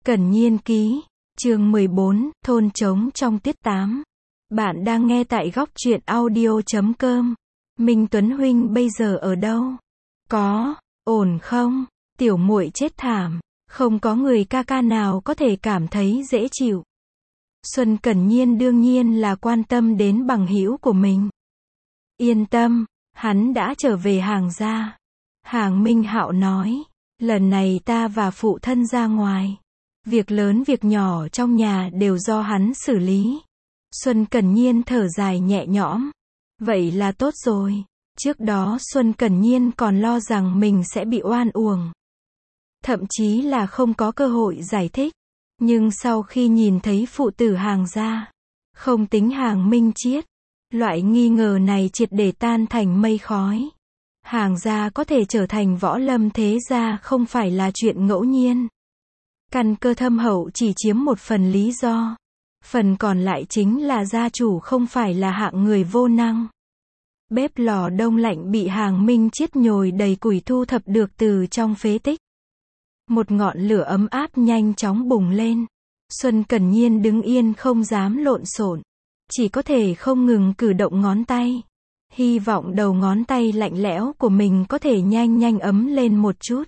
Cẩn Nhiên ký, chương 14, thôn trống trong tiết 8. Bạn đang nghe tại góc truyện audio.com. Minh Tuấn huynh bây giờ ở đâu? Có, ổn không? Tiểu muội chết thảm, không có người ca ca nào có thể cảm thấy dễ chịu. Xuân Cẩn Nhiên đương nhiên là quan tâm đến bằng hữu của mình. Yên tâm, hắn đã trở về Hàng gia. Hàng Minh Hạo nói, lần này ta và phụ thân ra ngoài. Việc lớn việc nhỏ trong nhà đều do hắn xử lý. Xuân Cẩn Nhiên thở dài nhẹ nhõm. Vậy là tốt rồi. Trước đó Xuân Cẩn Nhiên còn lo rằng mình sẽ bị oan uổng. Thậm chí là không có cơ hội giải thích. Nhưng sau khi nhìn thấy phụ tử Hàng gia, không tính Hàng Minh Chiết, loại nghi ngờ này triệt để tan thành mây khói. Hàng gia có thể trở thành võ lâm thế gia không phải là chuyện ngẫu nhiên. Căn cơ thâm hậu chỉ chiếm một phần lý do. Phần còn lại chính là gia chủ không phải là hạng người vô năng. Bếp lò đông lạnh bị Hàng Minh Chiết nhồi đầy củi thu thập được từ trong phế tích. Một ngọn lửa ấm áp nhanh chóng bùng lên. Xuân Cẩn Nhiên đứng yên không dám lộn xộn, chỉ có thể không ngừng cử động ngón tay. Hy vọng đầu ngón tay lạnh lẽo của mình có thể nhanh nhanh ấm lên một chút.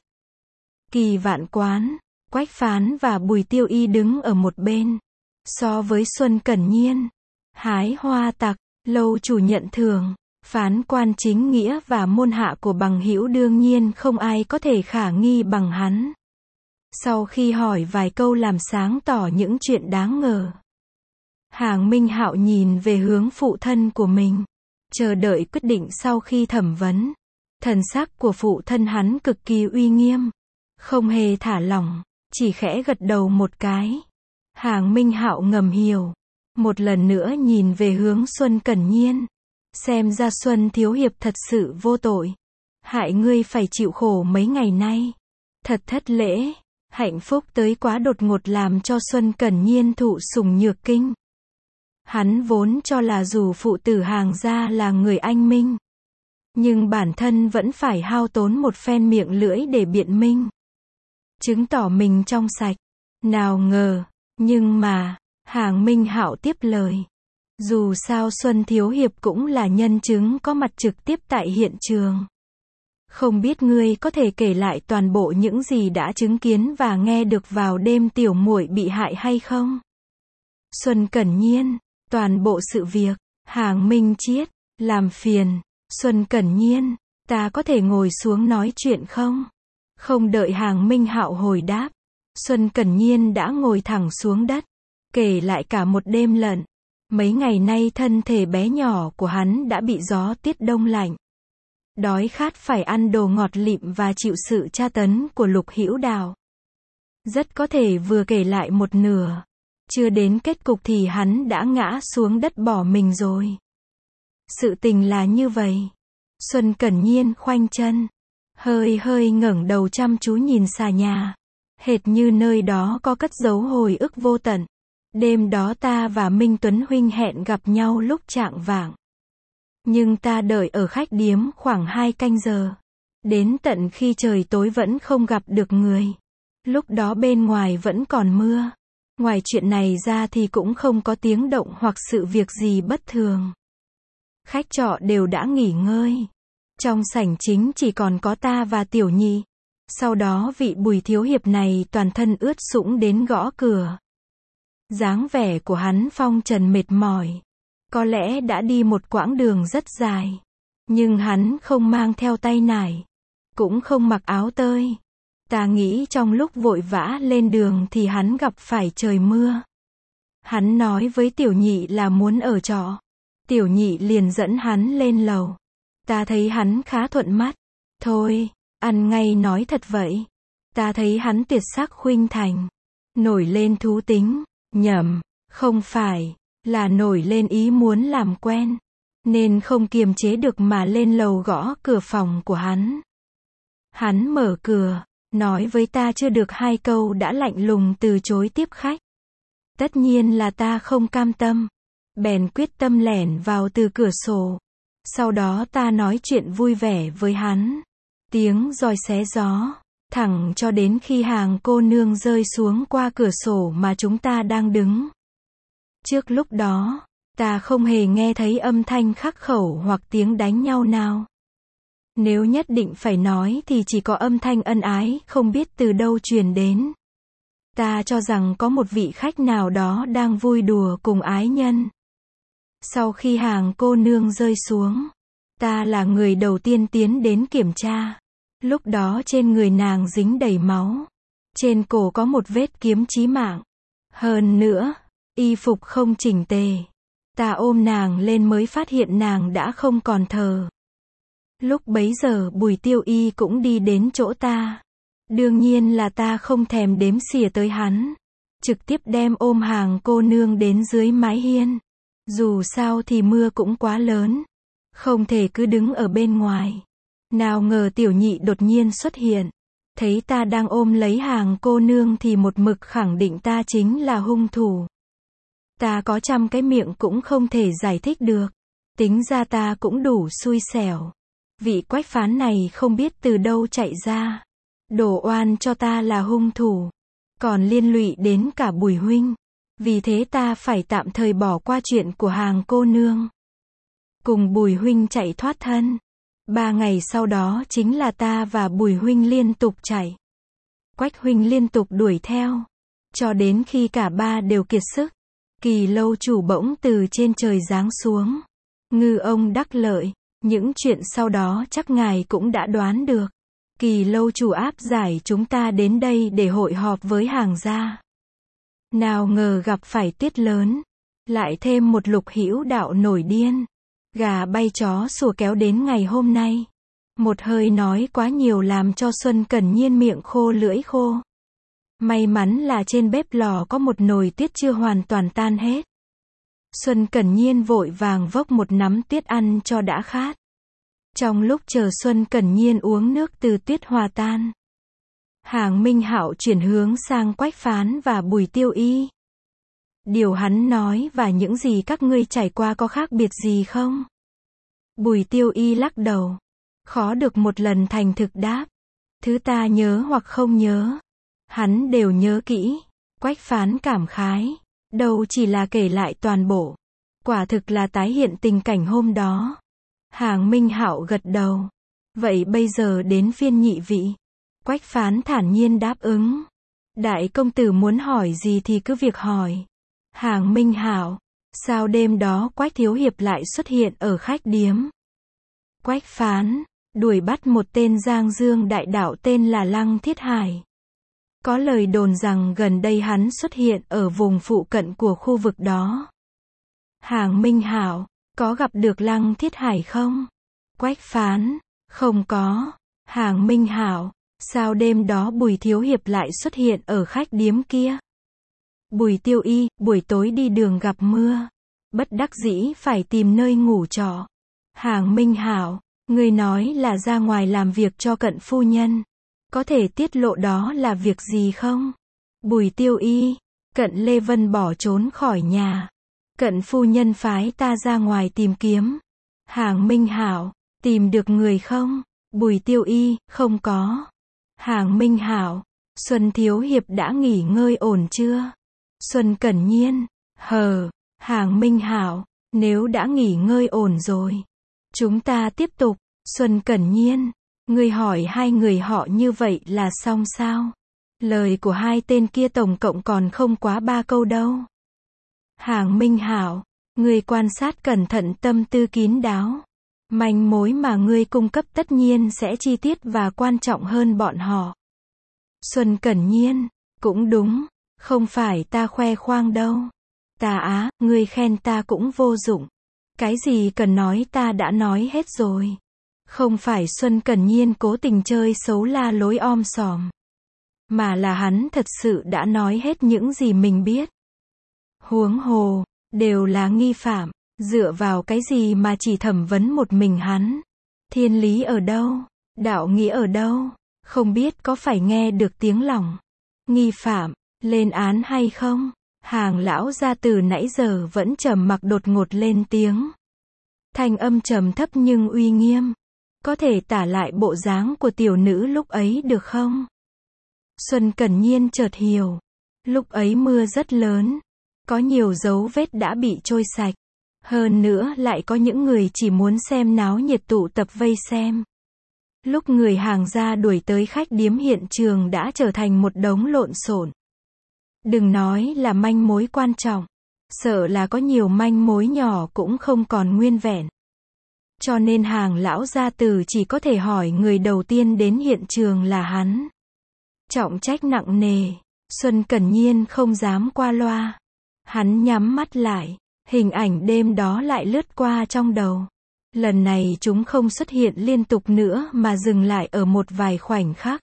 Kỳ Vạn Quán, Quách Phán và Bùi Tiêu Y đứng ở một bên. So với Xuân Cẩn Nhiên, hái hoa tặc, lâu chủ nhận thưởng, phán quan chính nghĩa và môn hạ của bằng hữu đương nhiên không ai có thể khả nghi bằng hắn. Sau khi hỏi vài câu làm sáng tỏ những chuyện đáng ngờ, Hàng Minh Hạo nhìn về hướng phụ thân của mình, chờ đợi quyết định sau khi thẩm vấn. Thần sắc của phụ thân hắn cực kỳ uy nghiêm, không hề thả lỏng, chỉ khẽ gật đầu một cái. Hàng Minh Hạo ngầm hiểu, một lần nữa nhìn về hướng Xuân Cẩn Nhiên. Xem ra Xuân thiếu hiệp thật sự vô tội, hại ngươi phải chịu khổ mấy ngày nay. Thật thất lễ, hạnh phúc tới quá đột ngột làm cho Xuân Cẩn Nhiên thụ sủng nhược kinh. Hắn vốn cho là dù phụ tử Hàng gia là người anh minh, nhưng bản thân vẫn phải hao tốn một phen miệng lưỡi để biện minh, chứng tỏ mình trong sạch. Nào ngờ, nhưng mà, Hàng Minh Hạo tiếp lời. Dù sao Xuân thiếu hiệp cũng là nhân chứng có mặt trực tiếp tại hiện trường. Không biết ngươi có thể kể lại toàn bộ những gì đã chứng kiến và nghe được vào đêm tiểu muội bị hại hay không? Xuân Cẩn Nhiên, toàn bộ sự việc. Hàng Minh Chiết, làm phiền. Xuân Cẩn Nhiên, ta có thể ngồi xuống nói chuyện không? Không đợi Hàng Minh Hạo hồi đáp, Xuân Cẩn Nhiên đã ngồi thẳng xuống đất, kể lại cả một đêm lận. Mấy ngày nay thân thể bé nhỏ của hắn đã bị gió tiết đông lạnh, đói khát phải ăn đồ ngọt lịm và chịu sự tra tấn của Lục Hữu Đào. Rất có thể vừa kể lại một nửa, chưa đến kết cục thì hắn đã ngã xuống đất bỏ mình rồi. Sự tình là như vậy. Xuân Cẩn Nhiên khoanh chân, hơi hơi ngẩng đầu chăm chú nhìn xà nhà, hệt như nơi đó có cất giấu hồi ức vô tận. Đêm đó ta và Minh Tuấn huynh hẹn gặp nhau lúc chạng vạng. Nhưng ta đợi ở khách điếm khoảng 2 canh giờ. Đến tận khi trời tối vẫn không gặp được người. Lúc đó bên ngoài vẫn còn mưa. Ngoài chuyện này ra thì cũng không có tiếng động hoặc sự việc gì bất thường. Khách trọ đều đã nghỉ ngơi. Trong sảnh chính chỉ còn có ta và Tiểu Nhị. Sau đó vị Bùi thiếu hiệp này toàn thân ướt sũng đến gõ cửa. Dáng vẻ của hắn phong trần mệt mỏi. Có lẽ đã đi một quãng đường rất dài. Nhưng hắn không mang theo tay nải. Cũng không mặc áo tơi. Ta nghĩ trong lúc vội vã lên đường thì hắn gặp phải trời mưa. Hắn nói với Tiểu Nhị là muốn ở trọ. Tiểu Nhị liền dẫn hắn lên lầu. Ta thấy hắn khá thuận mắt. Thôi, ăn ngay nói thật vậy. Ta thấy hắn tuyệt sắc khuynh thành. Nổi lên thú tính. Nhầm, không phải, là nổi lên ý muốn làm quen, nên không kiềm chế được mà lên lầu gõ cửa phòng của hắn. Hắn mở cửa, nói với ta chưa được 2 câu đã lạnh lùng từ chối tiếp khách. Tất nhiên là ta không cam tâm, bèn quyết tâm lẻn vào từ cửa sổ. Sau đó ta nói chuyện vui vẻ với hắn. Tiếng roi xé gió, thẳng cho đến khi hàng cô nương rơi xuống qua cửa sổ mà chúng ta đang đứng. Trước lúc đó, ta không hề nghe thấy âm thanh khắc khẩu hoặc tiếng đánh nhau nào. Nếu nhất định phải nói thì chỉ có âm thanh ân ái không biết từ đâu truyền đến. Ta cho rằng có một vị khách nào đó đang vui đùa cùng ái nhân. Sau khi hàng cô nương rơi xuống, ta là người đầu tiên tiến đến kiểm tra. Lúc đó trên người nàng dính đầy máu. Trên cổ có một vết kiếm chí mạng. Hơn nữa, y phục không chỉnh tề. Ta ôm nàng lên mới phát hiện nàng đã không còn thở. Lúc bấy giờ Bùi Tiêu Y cũng đi đến chỗ ta. Đương nhiên là ta không thèm đếm xỉa tới hắn. Trực tiếp đem ôm hàng cô nương đến dưới mái hiên. Dù sao thì mưa cũng quá lớn. Không thể cứ đứng ở bên ngoài. Nào ngờ tiểu nhị đột nhiên xuất hiện. Thấy ta đang ôm lấy hàng cô nương thì một mực khẳng định ta chính là hung thủ. Ta có trăm cái miệng cũng không thể giải thích được. Tính ra ta cũng đủ xui xẻo. Vị quách phán này không biết từ đâu chạy ra. Đổ oan cho ta là hung thủ. Còn liên lụy đến cả Bùi huynh. Vì thế ta phải tạm thời bỏ qua chuyện của hàng cô nương. Cùng Bùi huynh chạy thoát thân. 3 ngày sau đó chính là ta và Bùi huynh liên tục chạy. Quách huynh liên tục đuổi theo. Cho đến khi cả ba đều kiệt sức. Kỳ lâu chủ bỗng từ trên trời giáng xuống. Ngư ông đắc lợi. Những chuyện sau đó chắc ngài cũng đã đoán được. Kỳ lâu chủ áp giải chúng ta đến đây để hội họp với hàng gia. Nào ngờ gặp phải tuyết lớn. Lại thêm một Lục Hữu đạo nổi điên. Gà bay chó sủa kéo đến ngày hôm nay. Một hơi nói quá nhiều làm cho Xuân Cẩn Nhiên miệng khô lưỡi khô. May mắn là trên bếp lò có một nồi tuyết chưa hoàn toàn tan hết. Xuân Cẩn Nhiên vội vàng vốc một nắm tuyết ăn cho đã khát. Trong lúc chờ Xuân Cẩn Nhiên uống nước từ tuyết hòa tan, Hàng Minh Hạo chuyển hướng sang Quách Phán và Bùi Tiêu Y. Điều hắn nói và những gì các ngươi trải qua có khác biệt gì không? Bùi Tiêu Y lắc đầu. Khó được một lần thành thực đáp. Thứ ta nhớ hoặc không nhớ, hắn đều nhớ kỹ. Quách Phán cảm khái. Đâu chỉ là kể lại toàn bộ. Quả thực là tái hiện tình cảnh hôm đó. Hàng Minh Hạo gật đầu. Vậy bây giờ đến phiên nhị vị. Quách Phán thản nhiên đáp ứng. Đại công tử muốn hỏi gì thì cứ việc hỏi. Hàng Minh Hạo. Sao đêm đó Quách thiếu hiệp lại xuất hiện ở khách điếm? Quách Phán. Đuổi bắt một tên Giang Dương đại đạo tên là Lăng Thiết Hải. Có lời đồn rằng gần đây hắn xuất hiện ở vùng phụ cận của khu vực đó. Hàng Minh Hạo. Có gặp được Lăng Thiết Hải không? Quách Phán. Không có. Hàng Minh Hạo. Sao đêm đó Bùi thiếu hiệp lại xuất hiện ở khách điếm kia? Bùi Tiêu Y. Buổi tối đi đường gặp mưa. Bất đắc dĩ phải tìm nơi ngủ trọ. Hàng Minh Hạo. Ngươi nói là ra ngoài làm việc cho Cận phu nhân. Có thể tiết lộ đó là việc gì không? Bùi Tiêu Y. Cận Lê Vân bỏ trốn khỏi nhà. Cận phu nhân phái ta ra ngoài tìm kiếm. Hàng Minh Hạo. Tìm được người không? Bùi Tiêu Y. Không có. Hàng Minh Hạo. Xuân thiếu hiệp đã nghỉ ngơi ổn chưa? Xuân Cẩn Nhiên. Hàng Minh Hạo. Nếu đã nghỉ ngơi ổn rồi, chúng ta tiếp tục. Xuân Cẩn Nhiên. Ngươi hỏi hai người họ như vậy là xong sao? Lời của hai tên kia tổng cộng còn không quá 3 câu đâu. Hàng Minh Hạo. Ngươi quan sát cẩn thận, tâm tư kín đáo. Manh mối mà ngươi cung cấp tất nhiên sẽ chi tiết và quan trọng hơn bọn họ. Xuân Cẩn Nhiên. Cũng đúng. Không phải ta khoe khoang đâu. Ngươi khen ta cũng vô dụng. Cái gì cần nói ta đã nói hết rồi. Không phải Xuân Cẩn Nhiên cố tình chơi xấu la lối om sòm. Mà là hắn thật sự đã nói hết những gì mình biết. Huống hồ, đều là nghi phạm. Dựa vào cái gì mà chỉ thẩm vấn một mình hắn? Thiên lý ở đâu? Đạo nghĩa ở đâu? Không biết có phải nghe được tiếng lòng nghi phạm lên án hay không? Hàng lão gia từ nãy giờ vẫn trầm mặc đột ngột lên tiếng. Thanh âm trầm thấp nhưng uy nghiêm. Có thể tả lại bộ dáng của tiểu nữ lúc ấy được không? Xuân Cẩn Nhiên chợt hiểu. Lúc ấy mưa rất lớn. Có nhiều dấu vết đã bị trôi sạch. Hơn nữa lại có những người chỉ muốn xem náo nhiệt tụ tập vây xem. Lúc người hàng gia đuổi tới khách điếm hiện trường đã trở thành một đống lộn xộn. Đừng nói là manh mối quan trọng. Sợ là có nhiều manh mối nhỏ cũng không còn nguyên vẹn. Cho nên Hàng lão gia tử chỉ có thể hỏi người đầu tiên đến hiện trường là hắn. Trọng trách nặng nề. Xuân Cẩn Nhiên không dám qua loa. Hắn nhắm mắt lại. Hình ảnh đêm đó lại lướt qua trong đầu. Lần này chúng không xuất hiện liên tục nữa mà dừng lại ở một vài khoảnh khắc.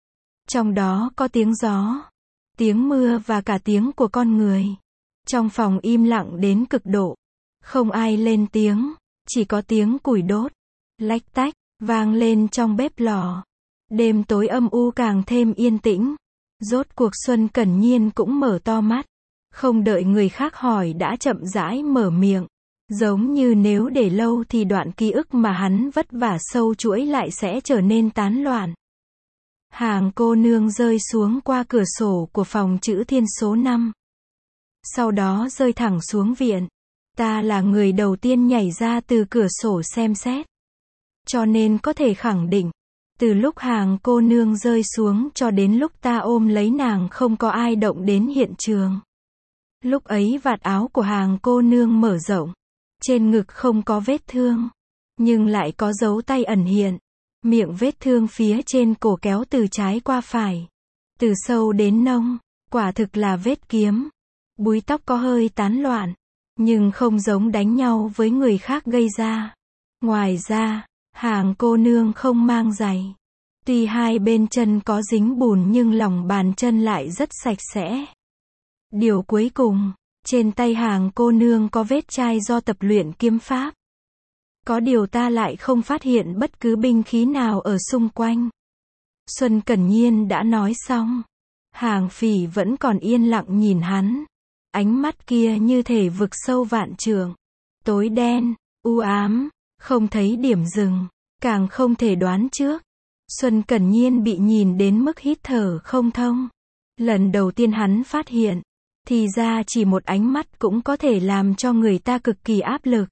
Trong đó có tiếng gió, tiếng mưa và cả tiếng của con người. Trong phòng im lặng đến cực độ. Không ai lên tiếng, chỉ có tiếng củi đốt, lách tách, vang lên trong bếp lò. Đêm tối âm u càng thêm yên tĩnh. Rốt cuộc Xuân Cẩn Nhiên cũng mở to mắt. Không đợi người khác hỏi đã chậm rãi mở miệng. Giống như nếu để lâu thì đoạn ký ức mà hắn vất vả sâu chuỗi lại sẽ trở nên tán loạn. Hàng cô nương rơi xuống qua cửa sổ của phòng chữ thiên số 5. Sau đó rơi thẳng xuống viện. Ta là người đầu tiên nhảy ra từ cửa sổ xem xét. Cho nên có thể khẳng định, từ lúc Hàng cô nương rơi xuống cho đến lúc ta ôm lấy nàng không có ai động đến hiện trường. Lúc ấy vạt áo của Hàng cô nương mở rộng. Trên ngực không có vết thương. Nhưng lại có dấu tay ẩn hiện. Miệng vết thương phía trên cổ kéo từ trái qua phải. Từ sâu đến nông. Quả thực là vết kiếm. Búi tóc có hơi tán loạn. Nhưng không giống đánh nhau với người khác gây ra. Ngoài ra, Hàng cô nương không mang giày. Tuy hai bên chân có dính bùn nhưng lòng bàn chân lại rất sạch sẽ. Điều cuối cùng, trên tay Hàng cô nương có vết chai do tập luyện kiếm pháp. Có điều ta lại không phát hiện bất cứ binh khí nào ở xung quanh. Xuân Cẩn Nhiên đã nói xong. Hàng Phỉ vẫn còn yên lặng nhìn hắn. Ánh mắt kia như thể vực sâu vạn trượng. Tối đen, u ám, không thấy điểm dừng, càng không thể đoán trước. Xuân Cẩn Nhiên bị nhìn đến mức hít thở không thông. Lần đầu tiên hắn phát hiện, thì ra chỉ một ánh mắt cũng có thể làm cho người ta cực kỳ áp lực.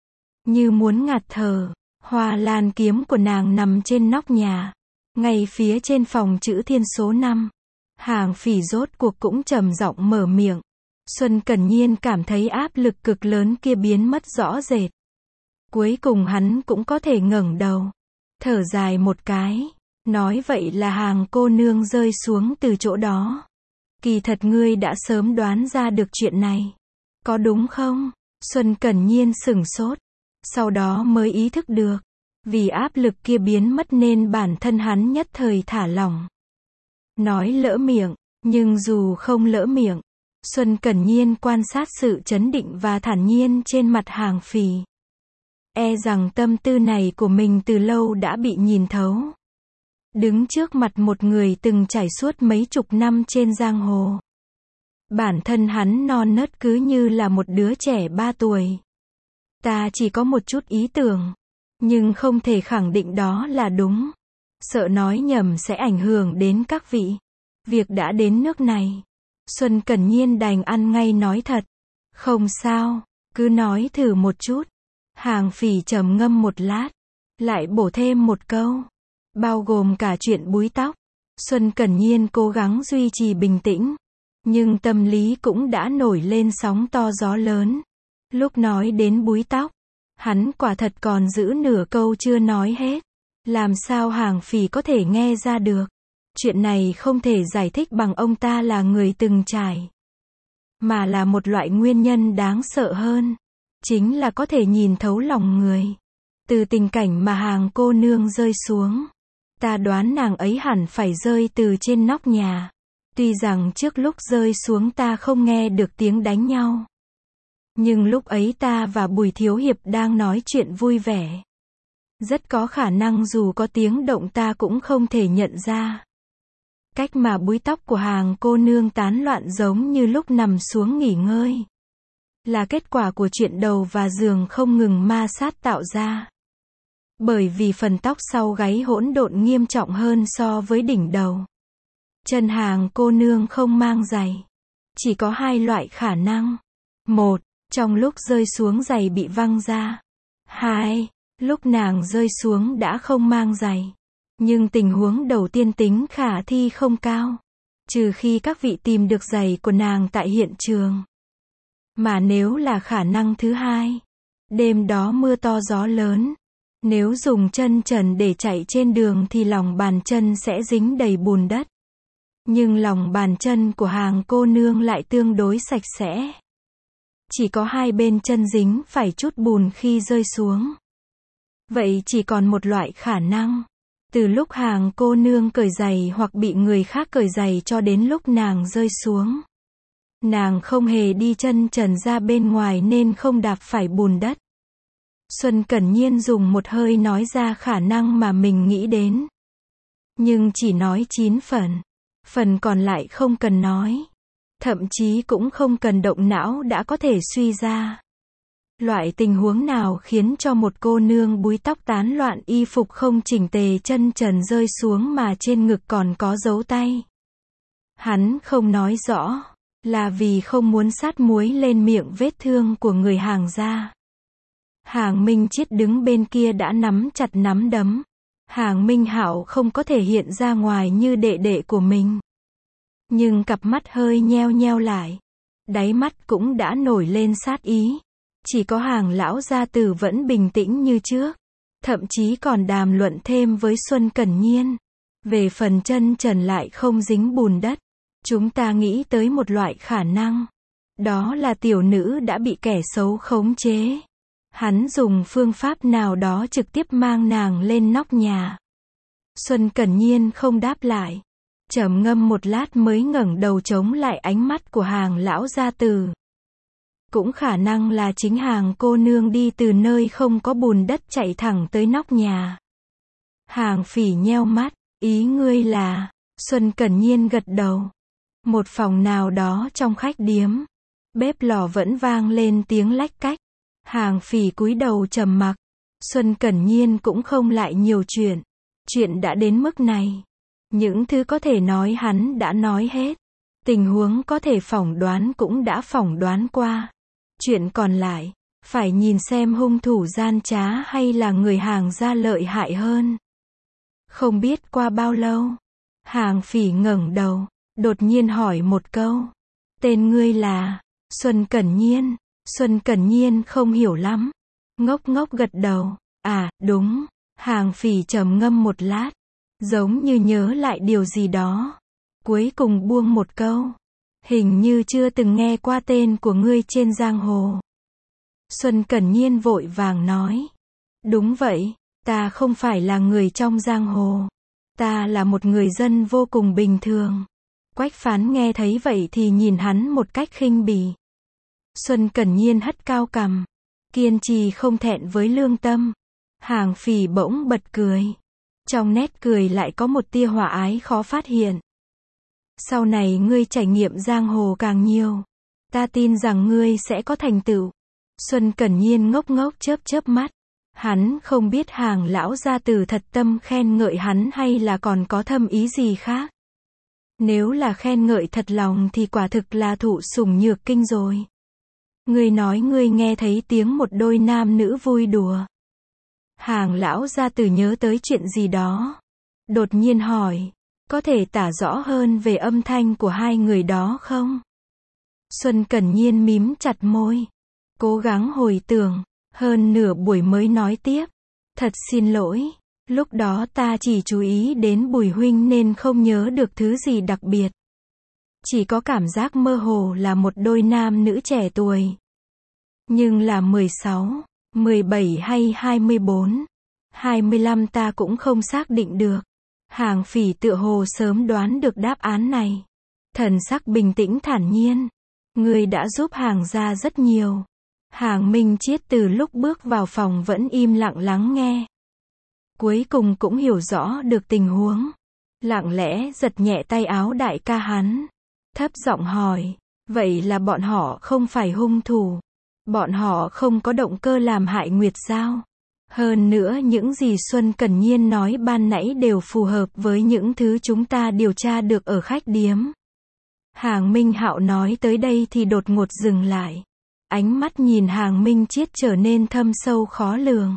Như muốn ngạt thở, hoa lan kiếm của nàng nằm trên nóc nhà. Ngay phía trên phòng chữ thiên số 5. Hàng Phỉ rốt cuộc cũng trầm giọng mở miệng. Xuân Cẩn Nhiên cảm thấy áp lực cực lớn kia biến mất rõ rệt. Cuối cùng hắn cũng có thể ngẩng đầu. Thở dài một cái. Nói vậy là Hàng cô nương rơi xuống từ chỗ đó. Kỳ thật ngươi đã sớm đoán ra được chuyện này. Có đúng không? Xuân Cẩn Nhiên sửng sốt. Sau đó mới ý thức được. Vì áp lực kia biến mất nên bản thân hắn nhất thời thả lỏng. Nói lỡ miệng. Nhưng dù không lỡ miệng. Xuân Cẩn Nhiên quan sát sự trấn định và thản nhiên trên mặt Hàng Phỉ. E rằng tâm tư này của mình từ lâu đã bị nhìn thấu. Đứng trước mặt một người từng trải suốt mấy chục năm trên giang hồ. Bản thân hắn non nớt cứ như là một đứa trẻ 3 tuổi. Ta chỉ có một chút ý tưởng. Nhưng không thể khẳng định đó là đúng. Sợ nói nhầm sẽ ảnh hưởng đến các vị. Việc đã đến nước này. Xuân Cẩn Nhiên đành ăn ngay nói thật. Không sao, cứ nói thử một chút. Hàng Phỉ trầm ngâm một lát. Lại bổ thêm một câu. Bao gồm cả chuyện búi tóc. Xuân Cẩn Nhiên cố gắng duy trì bình tĩnh. Nhưng tâm lý cũng đã nổi lên sóng to gió lớn. Lúc nói đến búi tóc, hắn quả thật còn giữ nửa câu chưa nói hết. Làm sao Hàng Phỉ có thể nghe ra được? Chuyện này không thể giải thích bằng ông ta là người từng trải. Mà là một loại nguyên nhân đáng sợ hơn. Chính là có thể nhìn thấu lòng người. Từ tình cảnh mà Hàng cô nương rơi xuống. Ta đoán nàng ấy hẳn phải rơi từ trên nóc nhà. Tuy rằng trước lúc rơi xuống ta không nghe được tiếng đánh nhau. Nhưng lúc ấy ta và Bùi Thiếu Hiệp đang nói chuyện vui vẻ. Rất có khả năng dù có tiếng động ta cũng không thể nhận ra. Cách mà búi tóc của Hàng cô nương tán loạn giống như lúc nằm xuống nghỉ ngơi. Là kết quả của chuyện đầu và giường không ngừng ma sát tạo ra. Bởi vì phần tóc sau gáy hỗn độn nghiêm trọng hơn so với đỉnh đầu. Chân Hàng cô nương không mang giày. Chỉ có hai loại khả năng. Một, trong lúc rơi xuống giày bị văng ra. Hai, lúc nàng rơi xuống đã không mang giày. Nhưng tình huống đầu tiên tính khả thi không cao. Trừ khi các vị tìm được giày của nàng tại hiện trường. Mà nếu là khả năng thứ hai, đêm đó mưa to gió lớn. Nếu dùng chân trần để chạy trên đường thì lòng bàn chân sẽ dính đầy bùn đất. Nhưng lòng bàn chân của Hàng cô nương lại tương đối sạch sẽ. Chỉ có hai bên chân dính phải chút bùn khi rơi xuống. Vậy chỉ còn một loại khả năng. Từ lúc Hàng cô nương cởi giày hoặc bị người khác cởi giày cho đến lúc nàng rơi xuống. Nàng không hề đi chân trần ra bên ngoài nên không đạp phải bùn đất. Xuân Cẩn Nhiên dùng một hơi nói ra khả năng mà mình nghĩ đến. Nhưng chỉ nói 9 phần. Phần còn lại không cần nói. Thậm chí cũng không cần động não đã có thể suy ra. Loại tình huống nào khiến cho một cô nương búi tóc tán loạn y phục không chỉnh tề chân trần rơi xuống mà trên ngực còn có dấu tay. Hắn không nói rõ. Là vì không muốn sát muối lên miệng vết thương của người Hàng gia. Hàng Minh Chiết đứng bên kia đã nắm chặt nắm đấm. Hàng Minh Hạo không có thể hiện ra ngoài như đệ đệ của mình. Nhưng cặp mắt hơi nheo nheo lại. Đáy mắt cũng đã nổi lên sát ý. Chỉ có Hàng lão gia tử vẫn bình tĩnh như trước. Thậm chí còn đàm luận thêm với Xuân Cẩn Nhiên. Về phần chân trần lại không dính bùn đất. Chúng ta nghĩ tới một loại khả năng. Đó là tiểu nữ đã bị kẻ xấu khống chế. Hắn dùng phương pháp nào đó trực tiếp mang nàng lên nóc nhà. Xuân Cẩn Nhiên không đáp lại. Trầm ngâm một lát mới ngẩng đầu chống lại ánh mắt của Hàng lão gia tử. Cũng khả năng là chính Hàng cô nương đi từ nơi không có bùn đất chạy thẳng tới nóc nhà. Hàng Phỉ nheo mắt, ý ngươi là, Xuân Cẩn Nhiên gật đầu. Một phòng nào đó trong khách điếm. Bếp lò vẫn vang lên tiếng lách cách. Hàng Phỉ cúi đầu trầm mặc. Xuân Cẩn Nhiên cũng không lại nhiều chuyện. Chuyện đã đến mức này. Những thứ có thể nói hắn đã nói hết. Tình huống có thể phỏng đoán cũng đã phỏng đoán qua. Chuyện còn lại, phải nhìn xem hung thủ gian trá hay là người Hàng gia lợi hại hơn. Không biết qua bao lâu, Hàng Phỉ ngẩng đầu, đột nhiên hỏi một câu. Tên ngươi là? Xuân Cẩn Nhiên. Xuân Cẩn Nhiên không hiểu lắm. Ngốc ngốc gật đầu. À, đúng. Hàng Phỉ trầm ngâm một lát. Giống như nhớ lại điều gì đó. Cuối cùng buông một câu. Hình như chưa từng nghe qua tên của ngươi trên giang hồ. Xuân Cẩn Nhiên vội vàng nói. Đúng vậy, ta không phải là người trong giang hồ. Ta là một người dân vô cùng bình thường. Quách Phán nghe thấy vậy thì nhìn hắn một cách khinh bỉ. Xuân Cẩn Nhiên hất cao cằm. Kiên trì không thẹn với lương tâm. Hàng Phỉ bỗng bật cười. Trong nét cười lại có một tia hòa ái khó phát hiện. Sau này ngươi trải nghiệm giang hồ càng nhiều. Ta tin rằng ngươi sẽ có thành tựu. Xuân Cẩn Nhiên ngốc ngốc chớp chớp mắt. Hắn không biết Hàng lão gia tử thật tâm khen ngợi hắn hay là còn có thâm ý gì khác. Nếu là khen ngợi thật lòng thì quả thực là thụ sủng nhược kinh rồi. Ngươi nói ngươi nghe thấy tiếng một đôi nam nữ vui đùa. Hàng lão gia tử nhớ tới chuyện gì đó. Đột nhiên hỏi. Có thể tả rõ hơn về âm thanh của hai người đó không? Xuân Cẩn Nhiên mím chặt môi. Cố gắng hồi tưởng. Hơn nửa buổi mới nói tiếp. Thật xin lỗi. Lúc đó ta chỉ chú ý đến Bùi huynh nên không nhớ được thứ gì đặc biệt. Chỉ có cảm giác mơ hồ là một đôi nam nữ trẻ tuổi. Nhưng là 16, 17 hay 24, 25 ta cũng không xác định được. Hàng Phỉ tựa hồ sớm đoán được đáp án này. Thần sắc bình tĩnh thản nhiên. Ngươi đã giúp Hàng gia rất nhiều. Hàng Minh Chiết từ lúc bước vào phòng vẫn im lặng lắng nghe. Cuối cùng cũng hiểu rõ được tình huống. Lặng lẽ giật nhẹ tay áo đại ca hắn. Thấp giọng hỏi. Vậy là bọn họ không phải hung thủ. Bọn họ không có động cơ làm hại Nguyệt sao? Hơn nữa những gì Xuân Cẩn Nhiên nói ban nãy đều phù hợp với những thứ chúng ta điều tra được ở khách điếm. Hàng Minh Hạo nói tới đây thì đột ngột dừng lại. Ánh mắt nhìn Hàng Minh Chiết trở nên thâm sâu khó lường.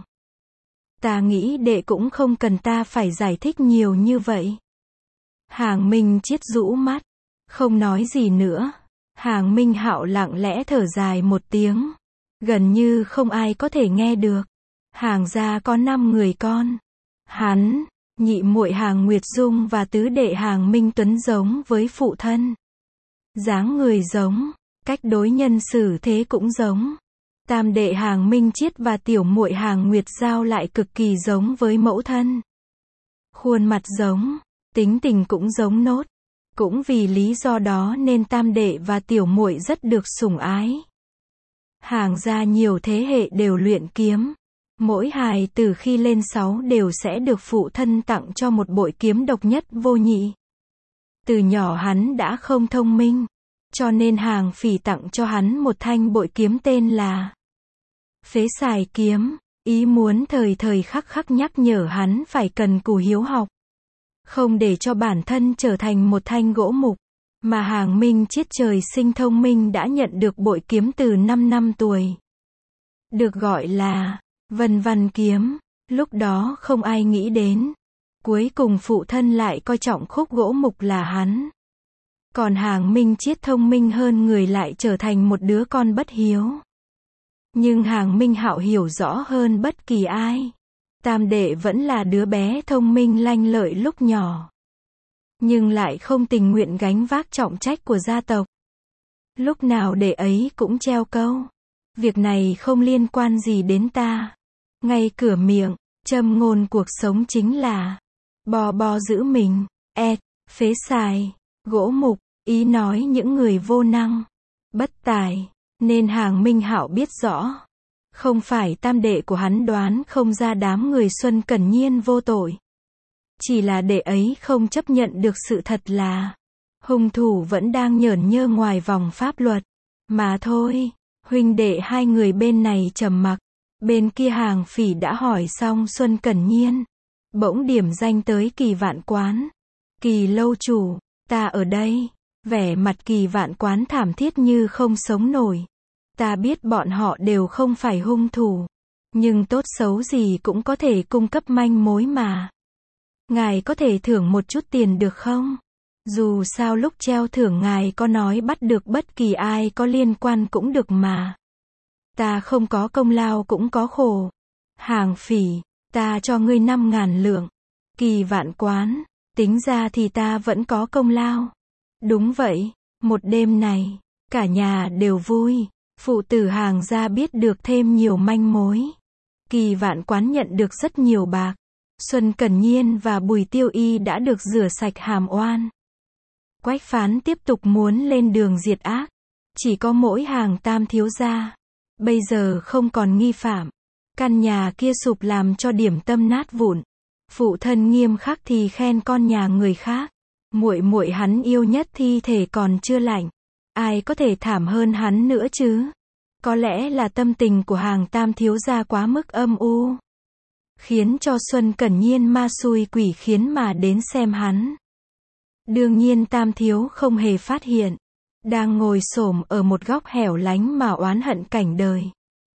Ta nghĩ đệ cũng không cần ta phải giải thích nhiều như vậy. Hàng Minh Chiết rũ mắt, không nói gì nữa. Hàng Minh Hạo lặng lẽ thở dài một tiếng. Gần như không ai có thể nghe được. Hàng gia có 5 người con. Hắn, nhị muội Hàng Nguyệt Dung và tứ đệ Hàng Minh Tuấn giống với phụ thân. Dáng người giống, cách đối nhân xử thế cũng giống. Tam đệ Hàng Minh Chiết và tiểu muội Hàng Nguyệt Giao lại cực kỳ giống với mẫu thân. Khuôn mặt giống, tính tình cũng giống nốt. Cũng vì lý do đó nên tam đệ và tiểu muội rất được sủng ái. Hàng gia nhiều thế hệ đều luyện kiếm. Mỗi hài từ khi lên 6 đều sẽ được phụ thân tặng cho một bội kiếm độc nhất vô nhị. Từ nhỏ hắn đã không thông minh, cho nên Hàng Phỉ tặng cho hắn một thanh bội kiếm tên là Phế Xài kiếm, ý muốn thời thời khắc khắc nhắc nhở hắn phải cần cù hiếu học. Không để cho bản thân trở thành một thanh gỗ mục, mà Hàng Minh Chiết trời sinh thông minh đã nhận được bội kiếm từ 5 năm tuổi. Được gọi là Vân Văn kiếm, lúc đó không ai nghĩ đến. Cuối cùng phụ thân lại coi trọng khúc gỗ mục là hắn. Còn Hàng Minh Chiết thông minh hơn người lại trở thành một đứa con bất hiếu. Nhưng Hàng Minh Hạo hiểu rõ hơn bất kỳ ai. Tam đệ vẫn là đứa bé thông minh lanh lợi lúc nhỏ. Nhưng lại không tình nguyện gánh vác trọng trách của gia tộc. Lúc nào đệ ấy cũng treo câu. Việc này không liên quan gì đến ta. Ngay cửa miệng, châm ngôn cuộc sống chính là bo giữ mình, phế xài, gỗ mục, ý nói những người vô năng, bất tài, nên Hàng Minh Hạo biết rõ. Không phải tam đệ của hắn đoán không ra đám người Xuân Cẩn Nhiên vô tội. Chỉ là đệ ấy không chấp nhận được sự thật là hung thủ vẫn đang nhởn nhơ ngoài vòng pháp luật. Mà thôi, huynh đệ hai người bên này trầm mặc. Bên kia Hàng Phỉ đã hỏi xong Xuân Cẩn Nhiên. Bỗng điểm danh tới Kỳ Vạn Quán. Kỳ lâu chủ, ta ở đây. Vẻ mặt Kỳ Vạn Quán thảm thiết như không sống nổi. Ta biết bọn họ đều không phải hung thủ. Nhưng tốt xấu gì cũng có thể cung cấp manh mối mà. Ngài có thể thưởng một chút tiền được không? Dù sao lúc treo thưởng ngài có nói bắt được bất kỳ ai có liên quan cũng được mà. Ta không có công lao cũng có khổ. Hàng Phỉ, ta cho ngươi 5.000 lượng. Kỳ Vạn Quán, tính ra thì ta vẫn có công lao. Đúng vậy, một đêm này, cả nhà đều vui. Phụ tử Hàng gia biết được thêm nhiều manh mối. Kỳ Vạn Quán nhận được rất nhiều bạc. Xuân Cẩn Nhiên và Bùi Tiêu Y đã được rửa sạch hàm oan. Quách Phán tiếp tục muốn lên đường diệt ác. Chỉ có mỗi Hàng Tam thiếu gia. Bây giờ không còn nghi phạm. Căn nhà kia sụp làm cho điểm tâm nát vụn. Phụ thân nghiêm khắc thì khen con nhà người khác. Muội muội hắn yêu nhất thi thể còn chưa lạnh. Ai có thể thảm hơn hắn nữa chứ? Có lẽ là tâm tình của Hàng Tam thiếu gia quá mức âm u. Khiến cho Xuân Cẩn Nhiên ma xui quỷ khiến mà đến xem hắn. Đương nhiên Tam thiếu không hề phát hiện. Đang ngồi xổm ở một góc hẻo lánh mà oán hận cảnh đời.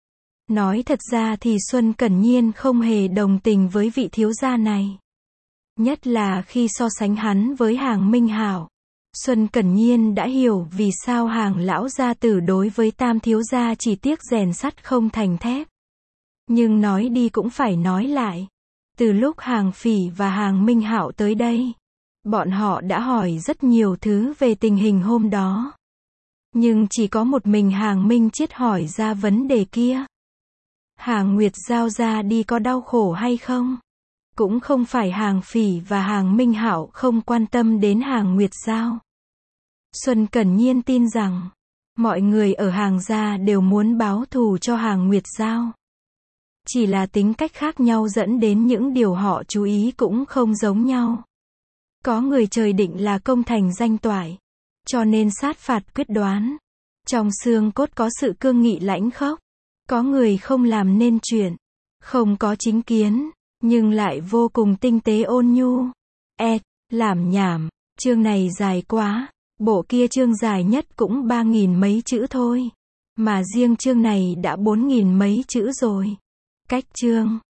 Nói thật ra thì Xuân Cẩn Nhiên không hề đồng tình với vị thiếu gia này. Nhất là khi so sánh hắn với Hàng Minh Hạo. Xuân Cẩn Nhiên đã hiểu vì sao Hàng lão gia tử đối với Tam thiếu gia chỉ tiếc rèn sắt không thành thép. Nhưng nói đi cũng phải nói lại. Từ lúc Hàng Phỉ và Hàng Minh Hạo tới đây, bọn họ đã hỏi rất nhiều thứ về tình hình hôm đó. Nhưng chỉ có một mình Hàng Minh Chiết hỏi ra vấn đề kia. Hàng Nguyệt Giao ra đi có đau khổ hay không? Cũng không phải Hàng Phỉ và Hàng Minh Hạo không quan tâm đến Hàng Nguyệt Giao. Xuân Cẩn Nhiên tin rằng, mọi người ở Hàng gia đều muốn báo thù cho Hàng Nguyệt Giao. Chỉ là tính cách khác nhau dẫn đến những điều họ chú ý cũng không giống nhau. Có người trời định là công thành danh toại, cho nên sát phạt quyết đoán. Trong xương cốt có sự cương nghị lãnh khốc. Có người không làm nên chuyện, Không có chính kiến, nhưng lại vô cùng tinh tế ôn nhu. Làm nhảm, chương này dài quá. Bộ kia chương dài nhất cũng 3.000 mấy chữ thôi. Mà riêng chương này đã 4.000 mấy chữ rồi. Cách chương